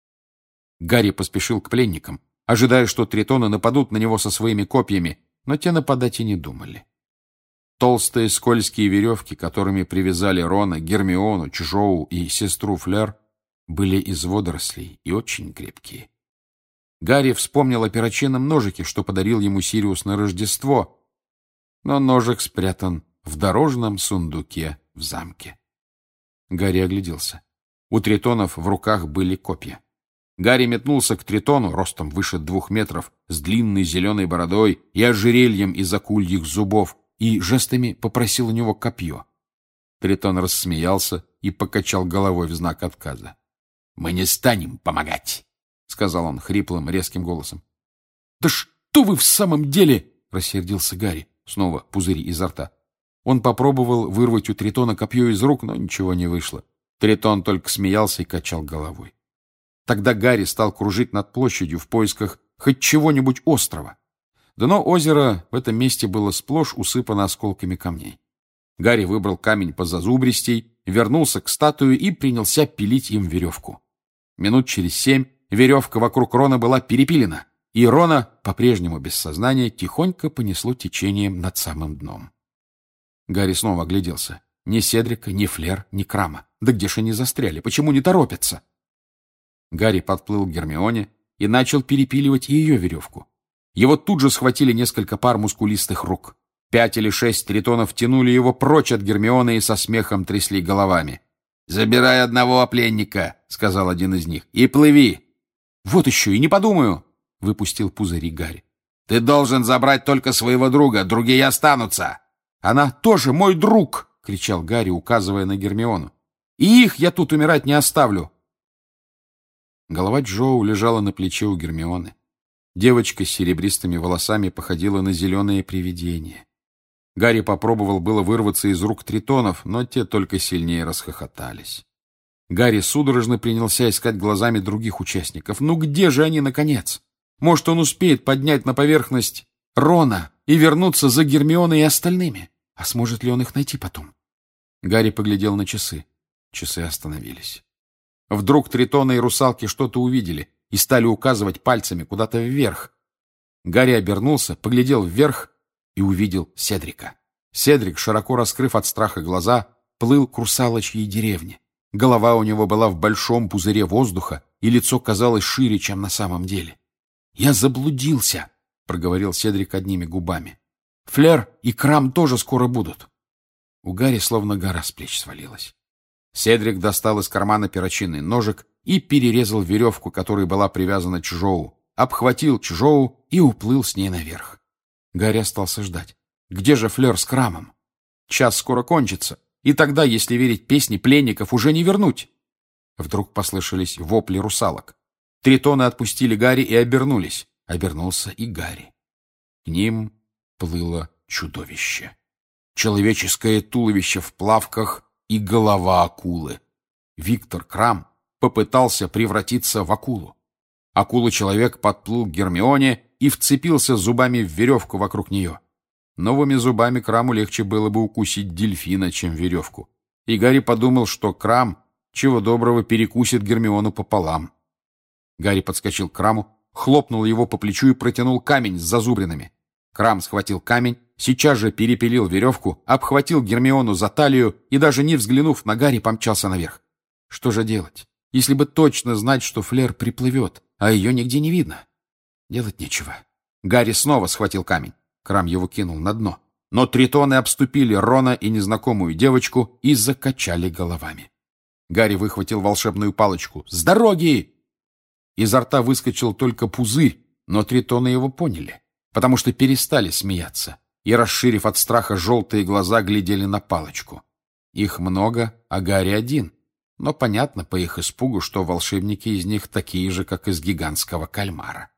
Гарри поспешил к пленникам, ожидая, что тритоны нападут на него со своими копьями, но те нападать и не думали. Толстые скользкие веревки, которыми привязали Рона, Гермиону, Чжоу и сестру Флер, были из водорослей и очень крепкие. Гарри вспомнил о перочинном ножике, что подарил ему Сириус на Рождество, но ножик спрятан в дорожном сундуке в замке. Гарри огляделся. У тритонов в руках были копья. Гарри метнулся к тритону, ростом выше двух метров, с длинной зеленой бородой и ожерельем из акульих зубов, и жестами попросил у него копье. Тритон рассмеялся и покачал головой в знак отказа. — Мы не станем помогать, — сказал он хриплым, резким голосом. — Да что вы в самом деле? — рассердился Гарри. Снова пузыри изо рта. Он попробовал вырвать у тритона копье из рук, но ничего не вышло. Тритон только смеялся и качал головой. Тогда Гарри стал кружить над площадью в поисках хоть чего-нибудь острого. Дно озера в этом месте было сплошь усыпано осколками камней. Гарри выбрал камень позазубристей, вернулся к статуе и принялся пилить им веревку. Минут через семь веревка вокруг Рона была перепилена, и Рона, по-прежнему без сознания, тихонько понесло течением над самым дном. Гарри снова огляделся. Ни Седрика, ни Флер, ни Крама. Да где ж они застряли? Почему не торопятся? Гарри подплыл к Гермионе и начал перепиливать ее веревку. Его тут же схватили несколько пар мускулистых рук. Пять или шесть тритонов тянули его прочь от Гермионы и со смехом трясли головами. «Забирай одного пленника», — сказал один из них, — «и плыви». «Вот еще, и не подумаю», — выпустил пузыри Гарри. «Ты должен забрать только своего друга, другие останутся». «Она тоже мой друг», — кричал Гарри, указывая на Гермиону. «И их я тут умирать не оставлю». Голова Джоу лежала на плече у Гермионы. Девочка с серебристыми волосами походила на зеленое привидение. Гарри попробовал было вырваться из рук тритонов, но те только сильнее расхохотались. Гарри судорожно принялся искать глазами других участников. Ну где же они, наконец? Может, он успеет поднять на поверхность Рона и вернуться за Гермионой и остальными? А сможет ли он их найти потом? Гарри поглядел на часы. Часы остановились. Вдруг тритоны и русалки что-то увидели и стали указывать пальцами куда-то вверх. Гарри обернулся, поглядел вверх и увидел Седрика. Седрик, широко раскрыв от страха глаза, плыл к русалочьей деревне. Голова у него была в большом пузыре воздуха, и лицо казалось шире, чем на самом деле. «Я заблудился», — проговорил Седрик одними губами. «Флер и Крам тоже скоро будут». У Гарри словно гора с плеч свалилась. Седрик достал из кармана перочинный ножик и перерезал веревку, которой была привязана Чжоу, обхватил Чжоу и уплыл с ней наверх. Гарри остался ждать. Где же Флер с Крамом? Час скоро кончится, и тогда, если верить песне, пленников уже не вернуть. Вдруг послышались вопли русалок. Тритоны отпустили Гарри и обернулись. Обернулся и Гарри. К ним плыло чудовище. Человеческое туловище в плавках и голова акулы. Виктор Крам попытался превратиться в акулу. Акула-человек подплыл к Гермионе и вцепился зубами в веревку вокруг нее. Новыми зубами Краму легче было бы укусить дельфина, чем веревку. И Гарри подумал, что Крам, чего доброго, перекусит Гермиону пополам. Гарри подскочил к Краму, хлопнул его по плечу и протянул камень с зазубринами. Крам схватил камень, сейчас же перепилил веревку, обхватил Гермиону за талию и, даже не взглянув на Гарри, помчался наверх. Что же делать, если бы точно знать, что Флер приплывет, а ее нигде не видно? Делать нечего. Гарри снова схватил камень. Крам его кинул на дно. Но тритоны обступили Рона и незнакомую девочку и закачали головами. Гарри выхватил волшебную палочку. «С дороги!» Изо рта выскочил только пузырь, но тритоны его поняли, потому что перестали смеяться и, расширив от страха желтые глаза, глядели на палочку. Их много, а Гарри один. Но понятно по их испугу, что волшебники из них такие же, как из гигантского кальмара.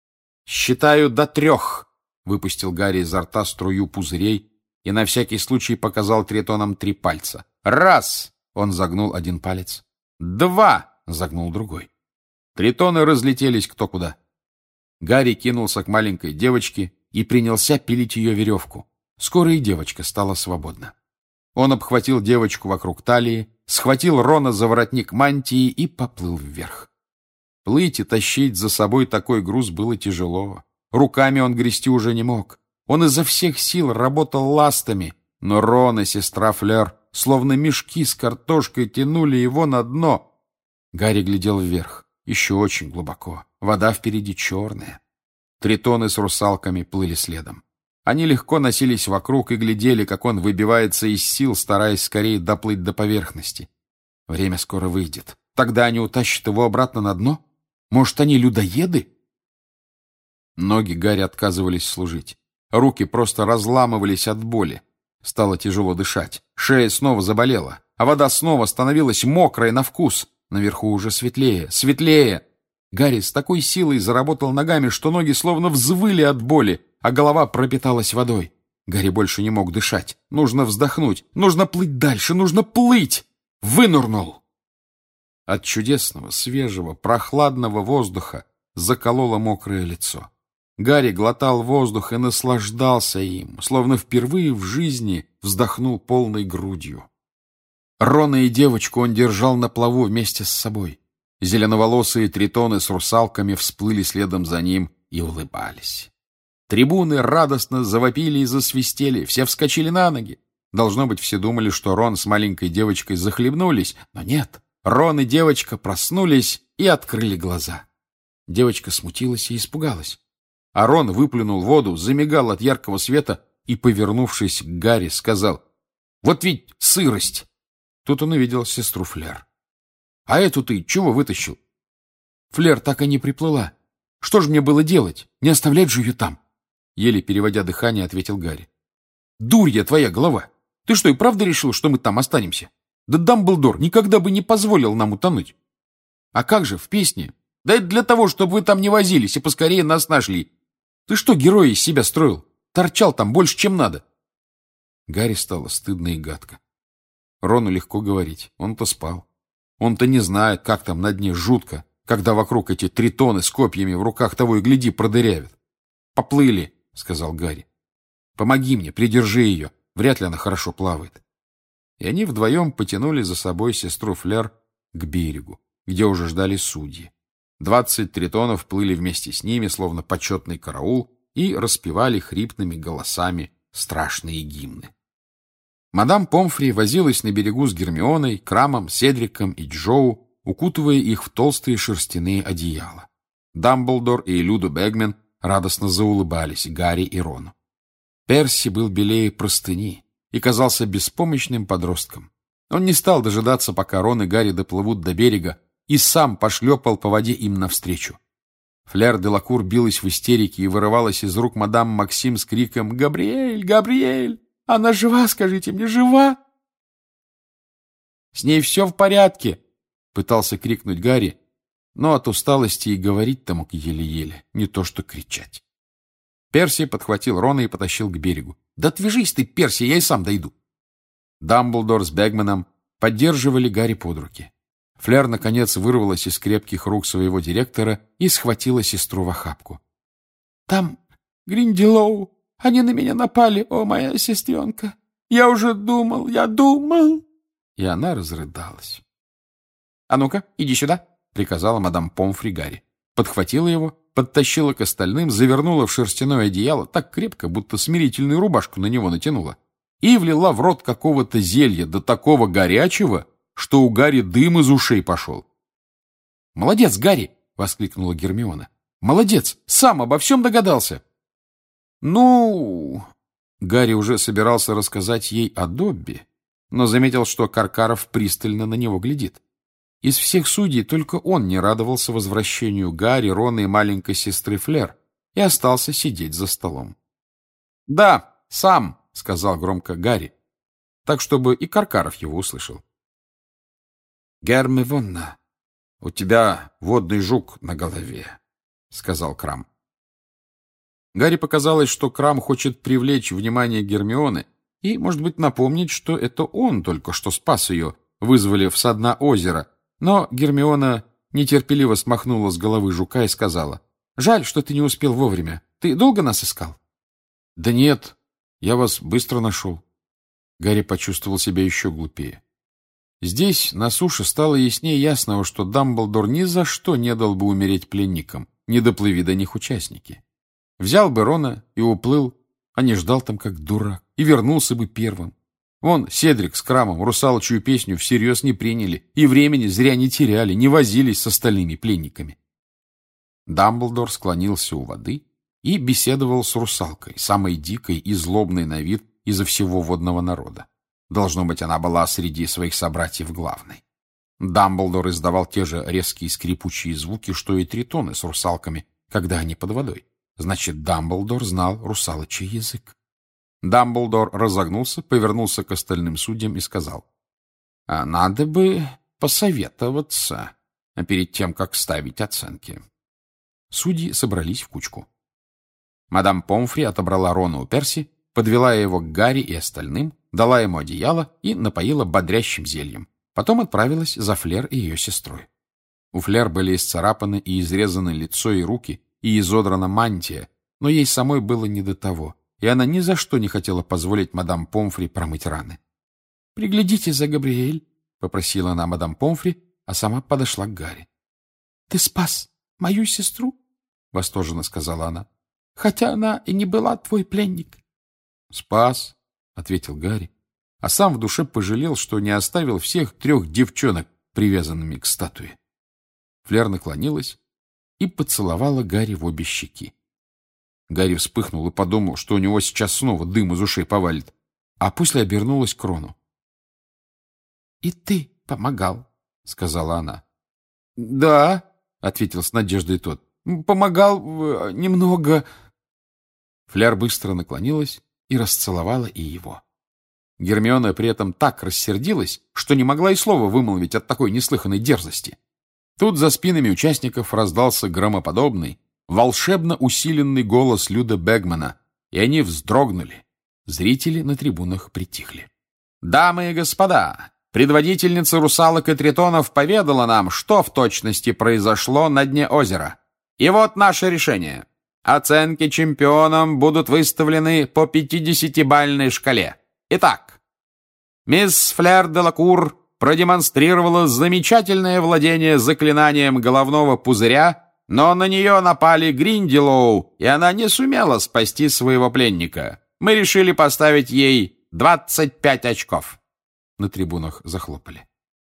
«Считаю до трех!» — выпустил Гарри изо рта струю пузырей и на всякий случай показал тритонам три пальца. «Раз!» — он загнул один палец. «Два!» — загнул другой. Тритоны разлетелись кто куда. Гарри кинулся к маленькой девочке и принялся пилить ее веревку. Скоро и девочка стала свободна. Он обхватил девочку вокруг талии, схватил Рона за воротник мантии и поплыл вверх. Плыть и тащить за собой такой груз было тяжело. Руками он грести уже не мог. Он изо всех сил работал ластами, но Рон и сестра Флер, словно мешки с картошкой, тянули его на дно. Гарри глядел вверх. Еще очень глубоко. Вода впереди черная. Тритоны с русалками плыли следом. Они легко носились вокруг и глядели, как он выбивается из сил, стараясь скорее доплыть до поверхности. Время скоро выйдет. Тогда они утащат его обратно на дно? Может, они людоеды? Ноги Гарри отказывались служить. Руки просто разламывались от боли. Стало тяжело дышать. Шея снова заболела, а вода снова становилась мокрой на вкус. Наверху уже светлее, светлее. Гарри с такой силой заработал ногами, что ноги словно взвыли от боли, а голова пропиталась водой. Гарри больше не мог дышать. Нужно вздохнуть, нужно плыть дальше, нужно плыть. Вынырнул. От чудесного, свежего, прохладного воздуха закололо мокрое лицо. Гарри глотал воздух и наслаждался им, словно впервые в жизни вздохнул полной грудью. Рона и девочку он держал на плаву вместе с собой. Зеленоволосые тритоны с русалками всплыли следом за ним и улыбались. Трибуны радостно завопили и засвистели, все вскочили на ноги. Должно быть, все думали, что Рон с маленькой девочкой захлебнулись, но нет. Рон и девочка проснулись и открыли глаза. Девочка смутилась и испугалась. А Рон выплюнул воду, замигал от яркого света и, повернувшись к Гарри, сказал: «Вот ведь сырость!» Тут он увидел сестру Флер. «А эту ты чего вытащил?» «Флер так и не приплыла. Что же мне было делать? Не оставлять же ее там!» Еле переводя дыхание, ответил Гарри. «Дурья твоя голова! Ты что, и правда решил, что мы там останемся? Да Дамблдор никогда бы не позволил нам утонуть. А как же в песне? Да это для того, чтобы вы там не возились и поскорее нас нашли. Ты что, героя из себя строил? Торчал там больше, чем надо!» Гарри стало стыдно и гадко. Рону легко говорить, он-то спал. Он-то не знает, как там на дне жутко, когда вокруг эти тритоны с копьями в руках того и гляди продырявят. «Поплыли», — сказал Гарри. «Помоги мне, придержи ее, вряд ли она хорошо плавает». И они вдвоем потянули за собой сестру Флер к берегу, где уже ждали судьи. Двадцать тритонов плыли вместе с ними, словно почетный караул, и распевали хрипными голосами страшные гимны. Мадам Помфри возилась на берегу с Гермионой, Крамом, Седриком и Джоу, укутывая их в толстые шерстяные одеяла. Дамблдор и Людо Бэгмен радостно заулыбались Гарри и Рону. Перси был белее простыни и казался беспомощным подростком. Он не стал дожидаться, пока Рон и Гарри доплывут до берега, и сам пошлепал по воде им навстречу. Флер де Лакур билась в истерике и вырывалась из рук мадам Максим с криком: «Габриэль! Габриэль! Она жива, скажите мне, жива!» «С ней все в порядке!» — пытался крикнуть Гарри, но от усталости и говорить-то мог еле-еле, не то что кричать. Перси подхватил Рона и потащил к берегу. «Да отвяжись ты, Перси, я и сам дойду!» Дамблдор с Бэгменом поддерживали Гарри под руки. Флер, наконец, вырвалась из крепких рук своего директора и схватила сестру в охапку. «Там Гринделоу, они на меня напали, о, моя сестренка! Я уже думал, я думал!» И она разрыдалась. «А ну-ка, иди сюда!» — приказала мадам Помфри Гарри. Подхватила его, подтащила к остальным, завернула в шерстяное одеяло так крепко, будто смирительную рубашку на него натянула, и влила в рот какого-то зелья, до такого горячего, что у Гарри дым из ушей пошел. «Молодец, Гарри!» — воскликнула Гермиона. «Молодец! Сам обо всем догадался!» «Ну...» Гарри уже собирался рассказать ей о Добби, но заметил, что Каркаров пристально на него глядит. Из всех судей только он не радовался возвращению Гарри, Рона и маленькой сестры Флер и остался сидеть за столом. «Да, сам!» — сказал громко Гарри, так, чтобы и Каркаров его услышал. «Гермивонна, у тебя водный жук на голове», — сказал Крам. Гарри показалось, что Крам хочет привлечь внимание Гермионы и, может быть, напомнить, что это он только что спас ее, вызволив со дна озера, но Гермиона нетерпеливо смахнула с головы жука и сказала: «Жаль, что ты не успел вовремя. Ты долго нас искал?» «Да нет, я вас быстро нашел». Гарри почувствовал себя еще глупее. Здесь, на суше, стало яснее ясного, что Дамблдор ни за что не дал бы умереть пленникам, не доплыви до них участники. Взял бы Рона и уплыл, а не ждал там как дурак, и вернулся бы первым. Вон Седрик с Крамом русалочью песню всерьез не приняли и времени зря не теряли, не возились с остальными пленниками. Дамблдор склонился у воды и беседовал с русалкой, самой дикой и злобной на вид изо всего водного народа. Должно быть, она была среди своих собратьев главной. Дамблдор издавал те же резкие скрипучие звуки, что и тритоны с русалками, когда они под водой. Значит, Дамблдор знал русалочий язык. Дамблдор разогнулся, повернулся к остальным судьям и сказал: «А надо бы посоветоваться перед тем, как ставить оценки». Судьи собрались в кучку. Мадам Помфри отобрала Рона у Перси, подвела его к Гарри и остальным, дала ему одеяло и напоила бодрящим зельем. Потом отправилась за Флер и ее сестрой. У Флер были исцарапаны и изрезаны лицо и руки, и изодрана мантия, но ей самой было не до того, и она ни за что не хотела позволить мадам Помфри промыть раны. «Приглядите за Габриэль», — попросила она мадам Помфри, а сама подошла к Гарри. «Ты спас мою сестру?» — восторженно сказала она. «Хотя она и не была твой пленник». «Спас», — ответил Гарри, а сам в душе пожалел, что не оставил всех трех девчонок привязанными к статуе. Флер наклонилась и поцеловала Гарри в обе щеки. Гарри вспыхнул и подумал, что у него сейчас снова дым из ушей повалит, а после обернулась к Рону. — И ты помогал, — сказала она. — Да, — ответил с надеждой тот. — Помогал э, немного. Фляр быстро наклонилась и расцеловала и его. Гермиона при этом так рассердилась, что не могла и слова вымолвить от такой неслыханной дерзости. Тут за спинами участников раздался громоподобный, волшебно усиленный голос Люда Бэгмана, и они вздрогнули. Зрители на трибунах притихли. «Дамы и господа, предводительница русалок и тритонов поведала нам, что в точности произошло на дне озера. И вот наше решение. Оценки чемпионам будут выставлены по пятидесятибалльной шкале. Итак, мисс Флер де Лакур продемонстрировала замечательное владение заклинанием головного пузыря, но на нее напали Гринделоу, и она не сумела спасти своего пленника. Мы решили поставить ей двадцать пять очков. На трибунах захлопали.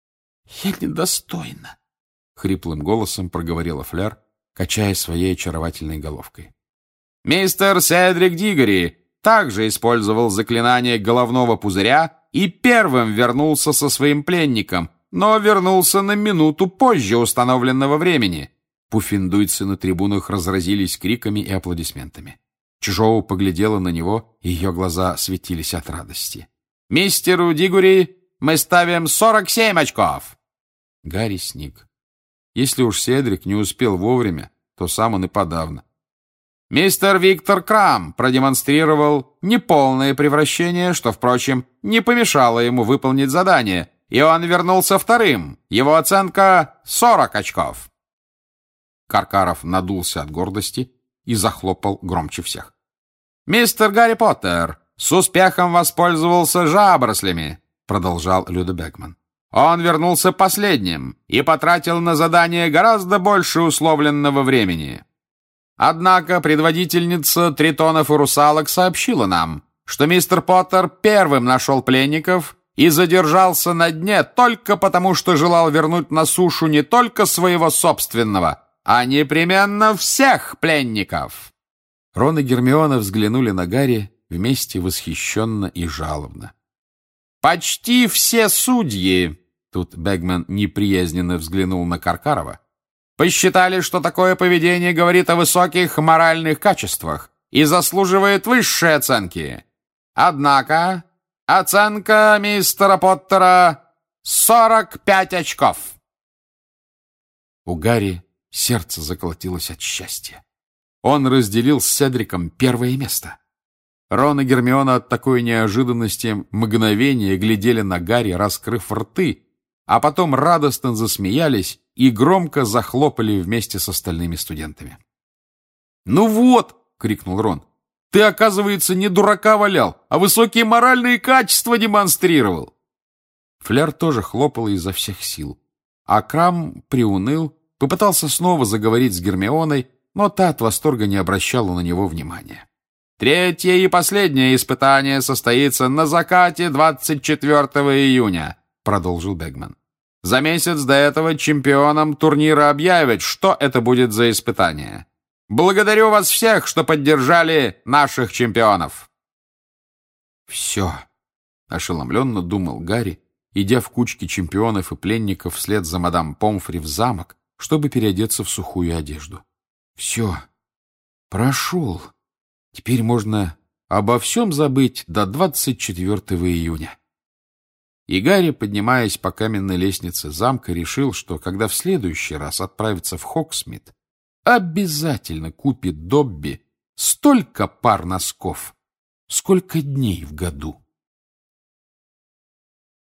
— Я недостойна, — хриплым голосом проговорила Флер, качая своей очаровательной головкой. Мистер Седрик Дигори также использовал заклинание головного пузыря и первым вернулся со своим пленником, но вернулся на минуту позже установленного времени. Пуффендуйцы на трибунах разразились криками и аплодисментами. Чжоу поглядела на него, и ее глаза светились от радости. «Мистеру Дигори мы ставим сорок семь очков!» Гарри сник. Если уж Седрик не успел вовремя, то сам он и подавно. Мистер Виктор Крам продемонстрировал неполное превращение, что, впрочем, не помешало ему выполнить задание, и он вернулся вторым. Его оценка — сорок очков. Каркаров надулся от гордости и захлопал громче всех. «Мистер Гарри Поттер с успехом воспользовался жаброслями», — продолжал Люда Бэгман. «Он вернулся последним и потратил на задание гораздо больше условленного времени. Однако предводительница тритонов и русалок сообщила нам, что мистер Поттер первым нашел пленников и задержался на дне только потому, что желал вернуть на сушу не только своего собственного, а непременно всех пленников». Рон и Гермиона взглянули на Гарри вместе восхищенно и жалобно. «Почти все судьи», — тут Бэгман неприязненно взглянул на Каркарова, «посчитали, что такое поведение говорит о высоких моральных качествах и заслуживает высшей оценки. Однако оценка мистера Поттера — сорок пять очков». У Гарри сердце заколотилось от счастья. Он разделил с Седриком первое место. Рон и Гермиона от такой неожиданности мгновения глядели на Гарри, раскрыв рты, а потом радостно засмеялись и громко захлопали вместе с остальными студентами. «Ну вот!» — крикнул Рон. «Ты, оказывается, не дурака валял, а высокие моральные качества демонстрировал!» Фляр тоже хлопала изо всех сил, а Крам приуныл, попытался снова заговорить с Гермионой, но та от восторга не обращала на него внимания. «Третье и последнее испытание состоится на закате двадцать четвёртого июня», — продолжил Бэгман. «За месяц до этого чемпионам турнира объявят, что это будет за испытание. Благодарю вас всех, что поддержали наших чемпионов». «Все», — ошеломленно думал Гарри, идя в кучке чемпионов и пленников вслед за мадам Помфри в замок, чтобы переодеться в сухую одежду. «Все, прошел. Теперь можно обо всем забыть до двадцать четвёртого июня». И Гарри, поднимаясь по каменной лестнице замка, решил, что когда в следующий раз отправится в Хогсмит, обязательно купит Добби столько пар носков, сколько дней в году.